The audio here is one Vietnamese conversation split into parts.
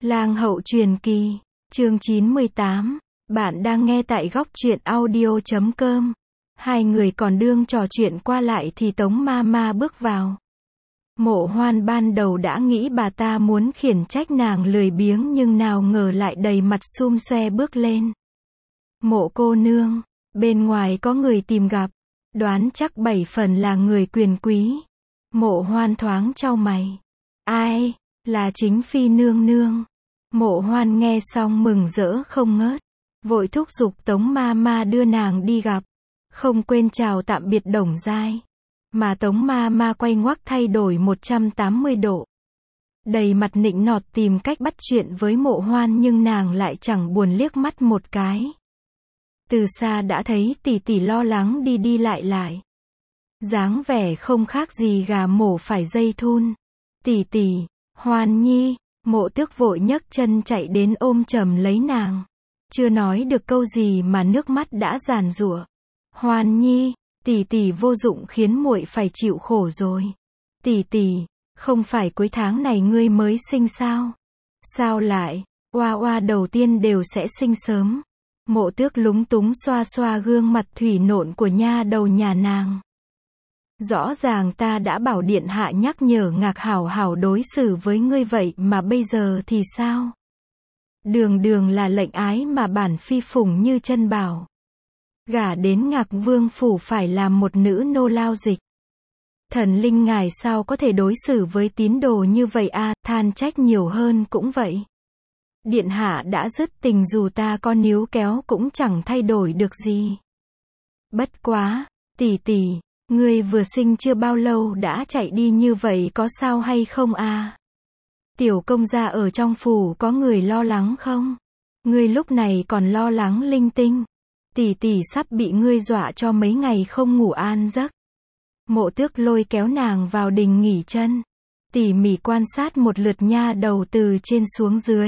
Lang hậu truyền kỳ, chương 98. Bạn đang nghe tại góc truyện audio.com. Hai người còn đương trò chuyện qua lại thì Tống ma ma bước vào. Mộ Hoan ban đầu đã nghĩ bà ta muốn khiển trách nàng lười biếng nhưng nào ngờ lại đầy mặt xum xoe bước lên. Mộ cô nương, bên ngoài có người tìm gặp, đoán chắc 7 phần là người quyền quý. Mộ Hoan thoáng chau mày. Ai, là chính phi nương nương. Mộ Hoan nghe xong mừng rỡ không ngớt, vội thúc giục Tống ma ma đưa nàng đi gặp, không quên chào tạm biệt Đồng Giai. Mà Tống ma ma quay ngoắt thay đổi 180 độ. Đầy mặt nịnh nọt tìm cách bắt chuyện với Mộ Hoan nhưng nàng lại chẳng buồn liếc mắt một cái. Từ xa đã thấy tỷ tỷ lo lắng đi đi lại lại. Dáng vẻ không khác gì gà mổ phải dây thun. Tỷ tỷ, Hoan nhi. Mộ Tước vội nhấc chân chạy đến ôm chầm lấy nàng. Chưa nói được câu gì mà nước mắt đã giàn giụa. Hoan nhi, tỷ tỷ vô dụng khiến muội phải chịu khổ rồi. Tỷ tỷ, không phải cuối tháng này ngươi mới sinh sao? Sao lại, oa oa đầu tiên đều sẽ sinh sớm. Mộ Tước lúng túng xoa xoa gương mặt thủy nộn của nha đầu nhà nàng. Rõ ràng ta đã bảo điện hạ nhắc nhở Ngạc hảo hảo đối xử với ngươi vậy mà bây giờ thì sao? Đường đường là lệnh ái mà bản phi phủng như chân bảo. Gả đến Ngạc vương phủ phải làm một nữ nô lao dịch. Thần linh ngài sao có thể đối xử với tín đồ như vậy a? Than trách nhiều hơn cũng vậy. Điện hạ đã dứt tình dù ta có níu kéo cũng chẳng thay đổi được gì. Bất quá, tỷ tỷ, ngươi vừa sinh chưa bao lâu đã chạy đi như vậy có sao hay không a? Tiểu công gia ở trong phủ có người lo lắng không? Ngươi lúc này còn lo lắng linh tinh. Tỷ tỷ sắp bị ngươi dọa cho mấy ngày không ngủ an giấc. Mộ Tước lôi kéo nàng vào đình nghỉ chân. Tỉ mỉ quan sát một lượt nha đầu từ trên xuống dưới.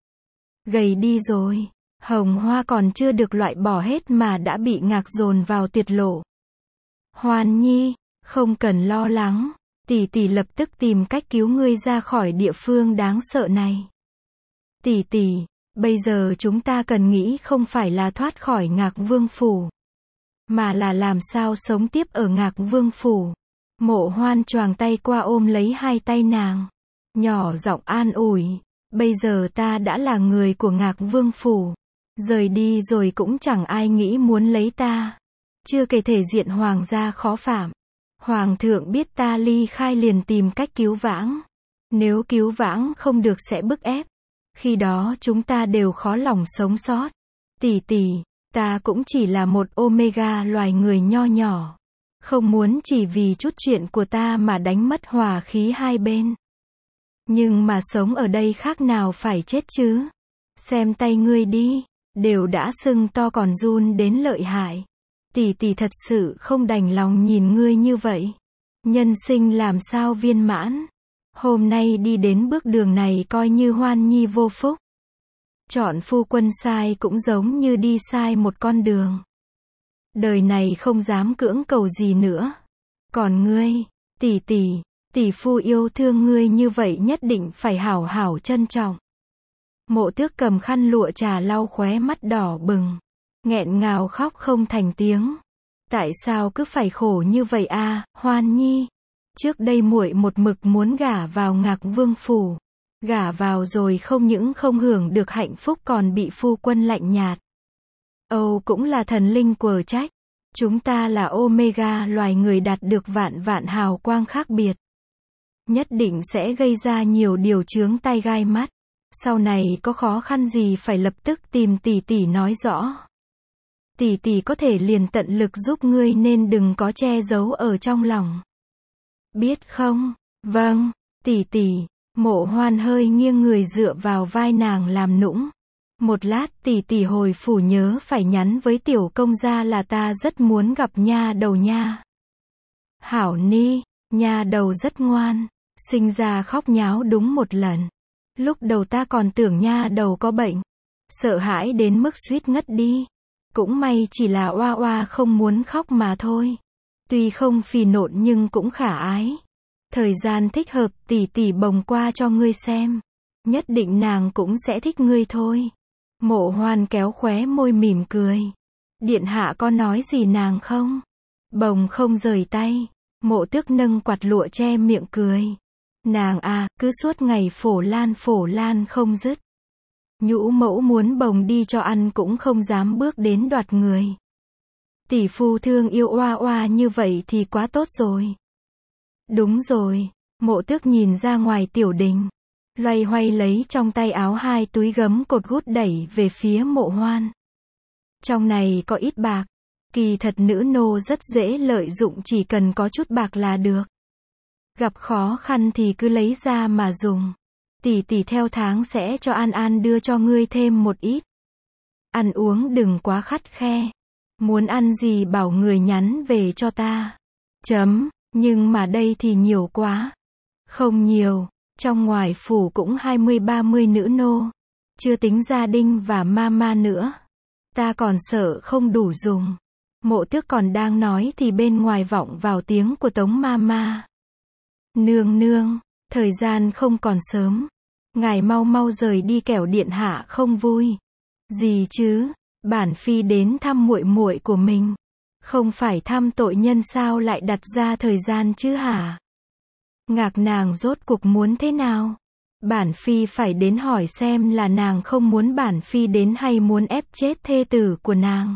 Gầy đi rồi. Hồng hoa còn chưa được loại bỏ hết mà đã bị Ngạc dồn vào tiệt lộ. Hoan nhi, không cần lo lắng, tỷ tỷ lập tức tìm cách cứu ngươi ra khỏi địa phương đáng sợ này. Tỷ tỷ, bây giờ chúng ta cần nghĩ không phải là thoát khỏi Ngạc vương phủ, mà là làm sao sống tiếp ở Ngạc vương phủ. Mộ Hoan choàng tay qua ôm lấy hai tay nàng, nhỏ giọng an ủi, bây giờ ta đã là người của Ngạc vương phủ, rời đi rồi cũng chẳng ai nghĩ muốn lấy ta. Chưa kể thể diện hoàng gia khó phạm. Hoàng thượng biết ta ly khai liền tìm cách cứu vãng. Nếu cứu vãng không được sẽ bức ép. Khi đó chúng ta đều khó lòng sống sót. Tỷ tỷ, ta cũng chỉ là một omega loài người nho nhỏ. Không muốn chỉ vì chút chuyện của ta mà đánh mất hòa khí hai bên. Nhưng mà sống ở đây khác nào phải chết chứ. Xem tay ngươi đi, đều đã sưng to còn run đến lợi hại. Tỷ tỷ thật sự không đành lòng nhìn ngươi như vậy. Nhân sinh làm sao viên mãn. Hôm nay đi đến bước đường này coi như Hoan nhi vô phúc. Chọn phu quân sai cũng giống như đi sai một con đường. Đời này không dám cưỡng cầu gì nữa. Còn ngươi, tỷ tỷ, tỷ phu yêu thương ngươi như vậy nhất định phải hảo hảo trân trọng. Mộ Tước cầm khăn lụa trà lau khóe mắt đỏ bừng. Nghẹn ngào khóc không thành tiếng. Tại sao cứ phải khổ như vậy a, Hoan nhi? Trước đây muội một mực muốn gả vào Ngạc vương phủ. Gả vào rồi không những không hưởng được hạnh phúc còn bị phu quân lạnh nhạt. Âu cũng là thần linh quở trách. Chúng ta là omega loài người đạt được vạn vạn hào quang khác biệt. Nhất định sẽ gây ra nhiều điều chướng tai gai mắt. Sau này có khó khăn gì phải lập tức tìm tỷ tỷ nói rõ. Tỷ tỷ có thể liền tận lực giúp ngươi nên đừng có che giấu ở trong lòng. Biết không? Vâng, tỷ tỷ. Mộ Hoan hơi nghiêng người dựa vào vai nàng làm nũng. Một lát tỷ tỷ hồi phủ nhớ phải nhắn với tiểu công gia là ta rất muốn gặp nha đầu nha. Hảo ni, nha đầu rất ngoan. Sinh ra khóc nháo đúng một lần. Lúc đầu ta còn tưởng nha đầu có bệnh. Sợ hãi đến mức suýt ngất đi. Cũng may chỉ là oa oa không muốn khóc mà thôi. Tuy không phì nộn nhưng cũng khả ái. Thời gian thích hợp tỷ tỷ bồng qua cho ngươi xem. Nhất định nàng cũng sẽ thích ngươi thôi. Mộ Hoan kéo khóe môi mỉm cười. Điện hạ có nói gì nàng không? Bồng không rời tay. Mộ Tước nâng quạt lụa che miệng cười. Nàng à, cứ suốt ngày phổ lan không dứt. Nhũ mẫu muốn bồng đi cho ăn cũng không dám bước đến đoạt người. Tỷ phu thương yêu oa oa như vậy thì quá tốt rồi. Đúng rồi, Mộ Tước nhìn ra ngoài tiểu đình. Loay hoay lấy trong tay áo 2 túi gấm cột gút đẩy về phía Mộ Hoan. Trong này có ít bạc. Kỳ thật nữ nô rất dễ lợi dụng, chỉ cần có chút bạc là được. Gặp khó khăn thì cứ lấy ra mà dùng. Tỷ tỷ theo tháng sẽ cho An An đưa cho ngươi thêm một ít. Ăn uống đừng quá khắt khe. Muốn ăn gì bảo người nhắn về cho ta. Nhưng mà đây thì nhiều quá. Không nhiều, trong ngoài phủ cũng 20-30 nữ nô. Chưa tính gia đình và mama nữa. Ta còn sợ không đủ dùng. Mộ Tước còn đang nói thì bên ngoài vọng vào tiếng của Tống mama. Nương nương, thời gian không còn sớm. Ngài mau mau rời đi kẻo điện hạ không vui. Gì chứ, bản phi đến thăm muội muội của mình. Không phải thăm tội nhân sao lại đặt ra thời gian chứ hả? Ngạc nàng rốt cuộc muốn thế nào? Bản phi phải đến hỏi xem là nàng không muốn bản phi đến hay muốn ép chết thê tử của nàng.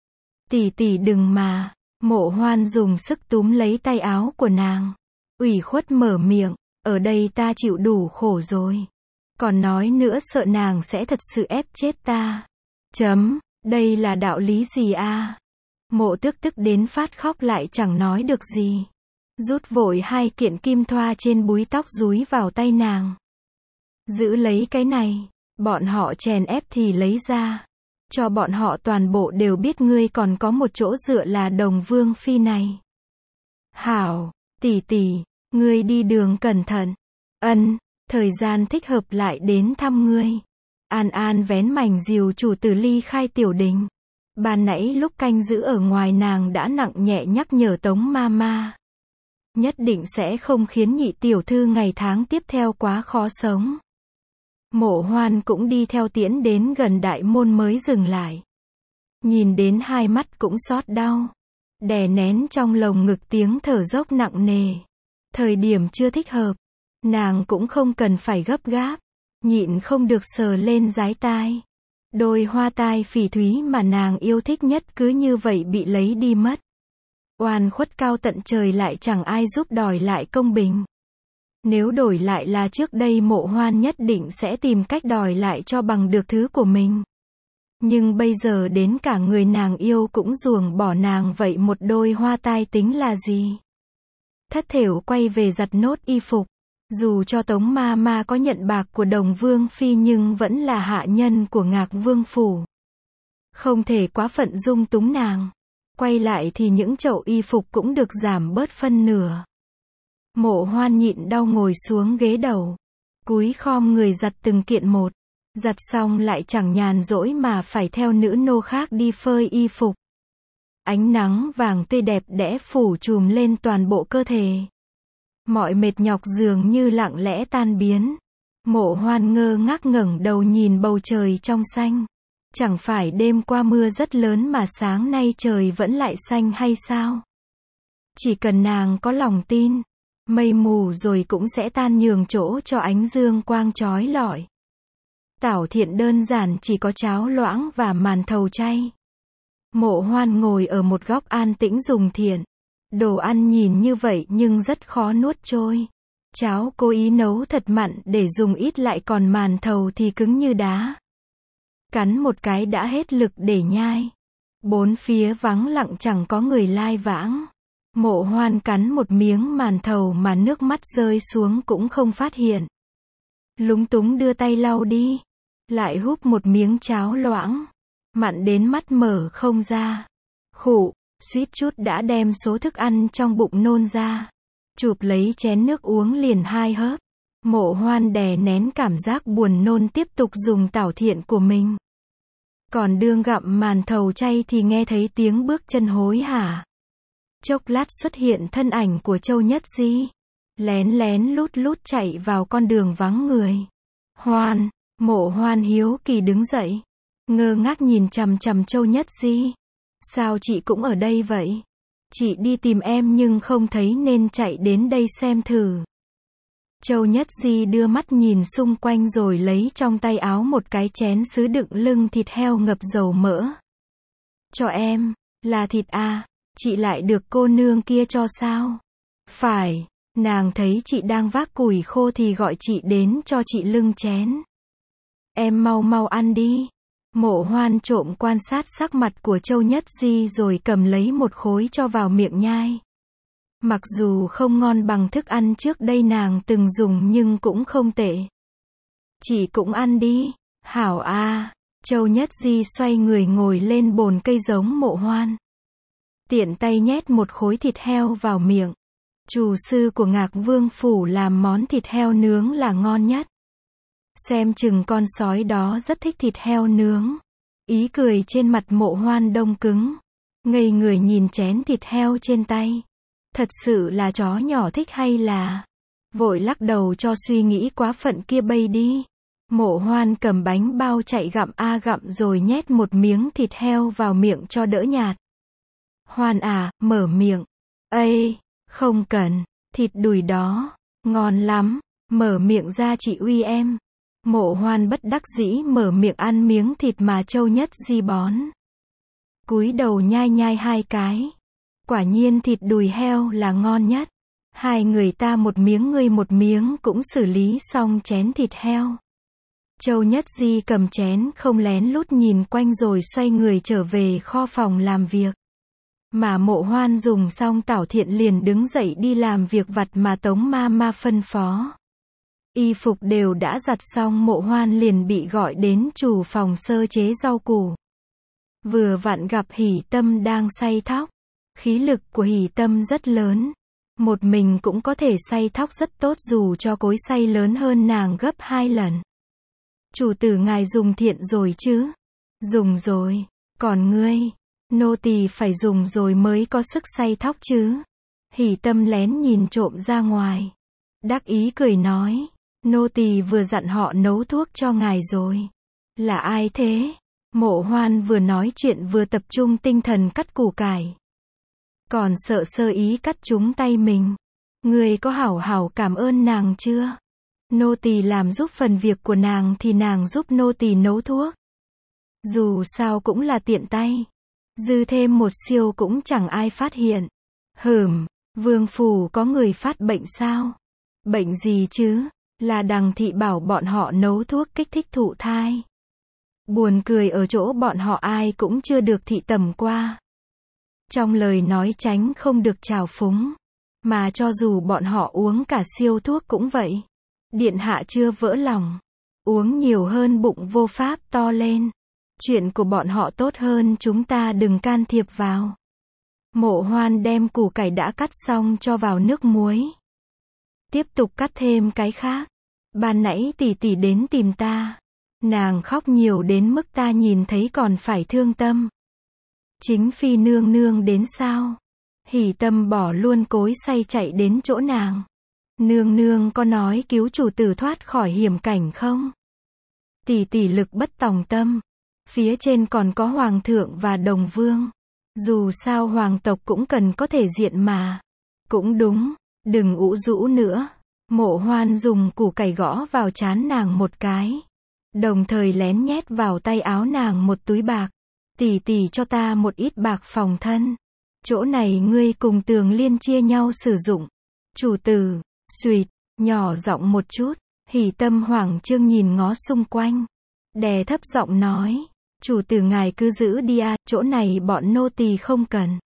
Tỷ tỷ đừng mà. Mộ Hoan dùng sức túm lấy tay áo của nàng. Ủy khuất mở miệng, ở đây ta chịu đủ khổ rồi. Còn nói nữa sợ nàng sẽ thật sự ép chết ta. Đây là đạo lý gì a? Mộ Tước tức đến phát khóc lại chẳng nói được gì. Rút vội 2 kiện kim thoa trên búi tóc dúi vào tay nàng. Giữ lấy cái này, bọn họ chèn ép thì lấy ra. Cho bọn họ toàn bộ đều biết ngươi còn có một chỗ dựa là Đồng Vương phi này. Hảo, tỷ tỷ, ngươi đi đường cẩn thận. Thời gian thích hợp lại đến thăm ngươi. An An vén mảnh dìu chủ tử ly khai tiểu đình. Ban nãy lúc canh giữ ở ngoài nàng đã nặng nhẹ nhắc nhở Tống mama. Nhất định sẽ không khiến nhị tiểu thư ngày tháng tiếp theo quá khó sống. Mộ Hoan cũng đi theo tiễn đến gần đại môn mới dừng lại. Nhìn đến 2 mắt cũng xót đau. Đè nén trong lồng ngực tiếng thở dốc nặng nề. Thời điểm chưa thích hợp. Nàng cũng không cần phải gấp gáp. Nhịn không được sờ lên dái tai. Đôi hoa tai phỉ thúy mà nàng yêu thích nhất cứ như vậy bị lấy đi mất. Oan khuất cao tận trời lại chẳng ai giúp đòi lại công bình. Nếu đổi lại là trước đây Mộ Hoan nhất định sẽ tìm cách đòi lại cho bằng được thứ của mình. Nhưng bây giờ đến cả người nàng yêu cũng ruồng bỏ nàng vậy một đôi hoa tai tính là gì? Thất thểu quay về giặt nốt y phục. Dù cho Tống mama có nhận bạc của Đồng Vương phi nhưng vẫn là hạ nhân của Ngạc Vương phủ. Không thể quá phận dung túng nàng. Quay lại thì những chậu y phục cũng được giảm bớt phân nửa. Mộ Hoan nhịn đau ngồi xuống ghế đầu. Cúi khom người giặt từng kiện một. Giặt xong lại chẳng nhàn rỗi mà phải theo nữ nô khác đi phơi y phục. Ánh nắng vàng tươi đẹp đẽ phủ trùm lên toàn bộ cơ thể. Mọi mệt nhọc dường như lặng lẽ tan biến. Mộ Hoan ngơ ngác ngẩng đầu nhìn bầu trời trong xanh. Chẳng phải đêm qua mưa rất lớn mà sáng nay trời vẫn lại xanh hay sao? Chỉ cần nàng có lòng tin, mây mù rồi cũng sẽ tan nhường chỗ cho ánh dương quang chói lọi. Tảo thiện đơn giản chỉ có cháo loãng và màn thầu chay. Mộ Hoan ngồi ở một góc an tĩnh dùng thiện. Đồ ăn nhìn như vậy nhưng rất khó nuốt trôi. Cháo cố ý nấu thật mặn để dùng ít lại còn màn thầu thì cứng như đá. Cắn một cái đã hết lực để nhai. Bốn phía vắng lặng chẳng có người lai vãng. Mộ Hoan cắn một miếng màn thầu mà nước mắt rơi xuống cũng không phát hiện. Lúng túng đưa tay lau đi. Lại húp một miếng cháo loãng. Mặn đến mắt mở không ra. Khụ, suýt chút đã đem số thức ăn trong bụng nôn ra. Chụp lấy chén nước uống liền 2 hớp. Mộ Hoan đè nén cảm giác buồn nôn tiếp tục dùng tảo thiện của mình. Còn đương gặm màn thầu chay thì nghe thấy tiếng bước chân hối hả. Chốc lát xuất hiện thân ảnh của Châu Nhất Di. Lén lén lút lút chạy vào con đường vắng người. Hoan, Mộ Hoan hiếu kỳ đứng dậy, ngơ ngác nhìn chằm chằm Châu Nhất Di. Sao chị cũng ở đây vậy? Chị đi tìm em nhưng không thấy nên chạy đến đây xem thử. Châu Nhất Di đưa mắt nhìn xung quanh rồi lấy trong tay áo một cái chén sứ đựng lưng thịt heo ngập dầu mỡ. Cho em, là thịt à, chị lại được cô nương kia cho sao? Phải, nàng thấy chị đang vác củi khô thì gọi chị đến cho chị lưng chén. Em mau mau ăn đi. Mộ Hoan trộm quan sát sắc mặt của Châu Nhất Di rồi cầm lấy một khối cho vào miệng nhai. Mặc dù không ngon bằng thức ăn trước đây nàng từng dùng nhưng cũng không tệ. Chị cũng ăn đi. Hảo a. Châu Nhất Di xoay người ngồi lên bồn cây giống Mộ Hoan. Tiện tay nhét một khối thịt heo vào miệng. Chủ sư của Ngạc Vương Phủ làm món thịt heo nướng là ngon nhất. Xem chừng con sói đó rất thích thịt heo nướng. Ý cười trên mặt Mộ Hoan đông cứng. Ngây người nhìn chén thịt heo trên tay. Thật sự là chó nhỏ thích hay là... Vội lắc đầu cho suy nghĩ quá phận kia bay đi. Mộ Hoan cầm bánh bao chạy gặm gặm rồi nhét một miếng thịt heo vào miệng cho đỡ nhạt. Hoan à, mở miệng. Ây, không cần, thịt đùi đó, ngon lắm, mở miệng ra chị uy em. Mộ Hoan bất đắc dĩ mở miệng ăn miếng thịt mà Châu Nhất Di bón. Cúi đầu nhai nhai hai cái. Quả nhiên thịt đùi heo là ngon nhất. Hai người ta một miếng ngươi một miếng cũng xử lý xong chén thịt heo. Châu Nhất Di cầm chén không lén lút nhìn quanh rồi xoay người trở về kho phòng làm việc. Mà Mộ Hoan dùng xong Tảo Thiện liền đứng dậy đi làm việc vặt mà Tống ma phân phó. Y phục đều đã giặt xong Mộ Hoan liền bị gọi đến chủ phòng sơ chế rau củ. Vừa vặn gặp Hỷ Tâm đang xay thóc. Khí lực của Hỷ Tâm rất lớn. Một mình cũng có thể xay thóc rất tốt dù cho cối xay lớn hơn nàng gấp 2 lần. Chủ tử ngài dùng thiện rồi chứ? Dùng rồi. Còn ngươi? Nô tỳ phải dùng rồi mới có sức xay thóc chứ? Hỷ Tâm lén nhìn trộm ra ngoài. Đắc ý cười nói. Nô tỳ vừa dặn họ nấu thuốc cho ngài rồi. Là ai thế? Mộ Hoan vừa nói chuyện vừa tập trung tinh thần cắt củ cải. Còn sợ sơ ý cắt trúng tay mình. Ngươi có hảo hảo cảm ơn nàng chưa? Nô tỳ làm giúp phần việc của nàng thì nàng giúp nô tỳ nấu thuốc. Dù sao cũng là tiện tay. Dư thêm một siêu cũng chẳng ai phát hiện. Vương phủ có người phát bệnh sao? Bệnh gì chứ? Là Đằng thị bảo bọn họ nấu thuốc kích thích thụ thai. Buồn cười ở chỗ bọn họ ai cũng chưa được thị tầm qua. Trong lời nói tránh không được trào phúng. Mà cho dù bọn họ uống cả siêu thuốc cũng vậy. Điện hạ chưa vỡ lòng. Uống nhiều hơn bụng vô pháp to lên. Chuyện của bọn họ tốt hơn chúng ta đừng can thiệp vào. Mộ Hoan đem củ cải đã cắt xong cho vào nước muối. Tiếp tục cắt thêm cái khác. Ban nãy tỷ tỷ đến tìm ta. Nàng khóc nhiều đến mức ta nhìn thấy còn phải thương tâm. Chính phi nương nương đến sao? Hỷ Tâm bỏ luôn cối xay chạy đến chỗ nàng. Nương nương có nói cứu chủ tử thoát khỏi hiểm cảnh không? Tỷ tỷ lực bất tòng tâm. Phía trên còn có hoàng thượng và đồng vương. Dù sao hoàng tộc cũng cần có thể diện mà. Cũng đúng, đừng ủ rũ nữa. Mộ Hoan dùng củ cải gõ vào trán nàng một cái. Đồng thời lén nhét vào tay áo nàng một túi bạc. Tỷ tỷ cho ta một ít bạc phòng thân. Chỗ này ngươi cùng Tường Liên chia nhau sử dụng. Chủ tử, suỵt, nhỏ giọng một chút. Hỷ Tâm hoảng trương nhìn ngó xung quanh. Đè thấp giọng nói. Chủ tử ngài cứ giữ đi chỗ này bọn nô tỳ không cần.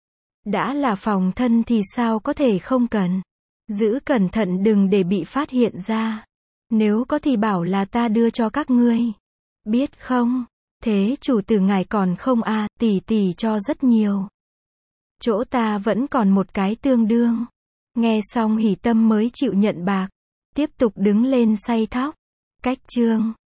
Đã là phòng thân thì sao có thể không cần. Giữ cẩn thận đừng để bị phát hiện ra. Nếu có thì bảo là ta đưa cho các ngươi. Biết không? Thế chủ tử ngài còn không tỷ tỷ cho rất nhiều. Chỗ ta vẫn còn một cái tương đương. Nghe xong Hỷ Tâm mới chịu nhận bạc. Tiếp tục đứng lên xay thóc. Cách chương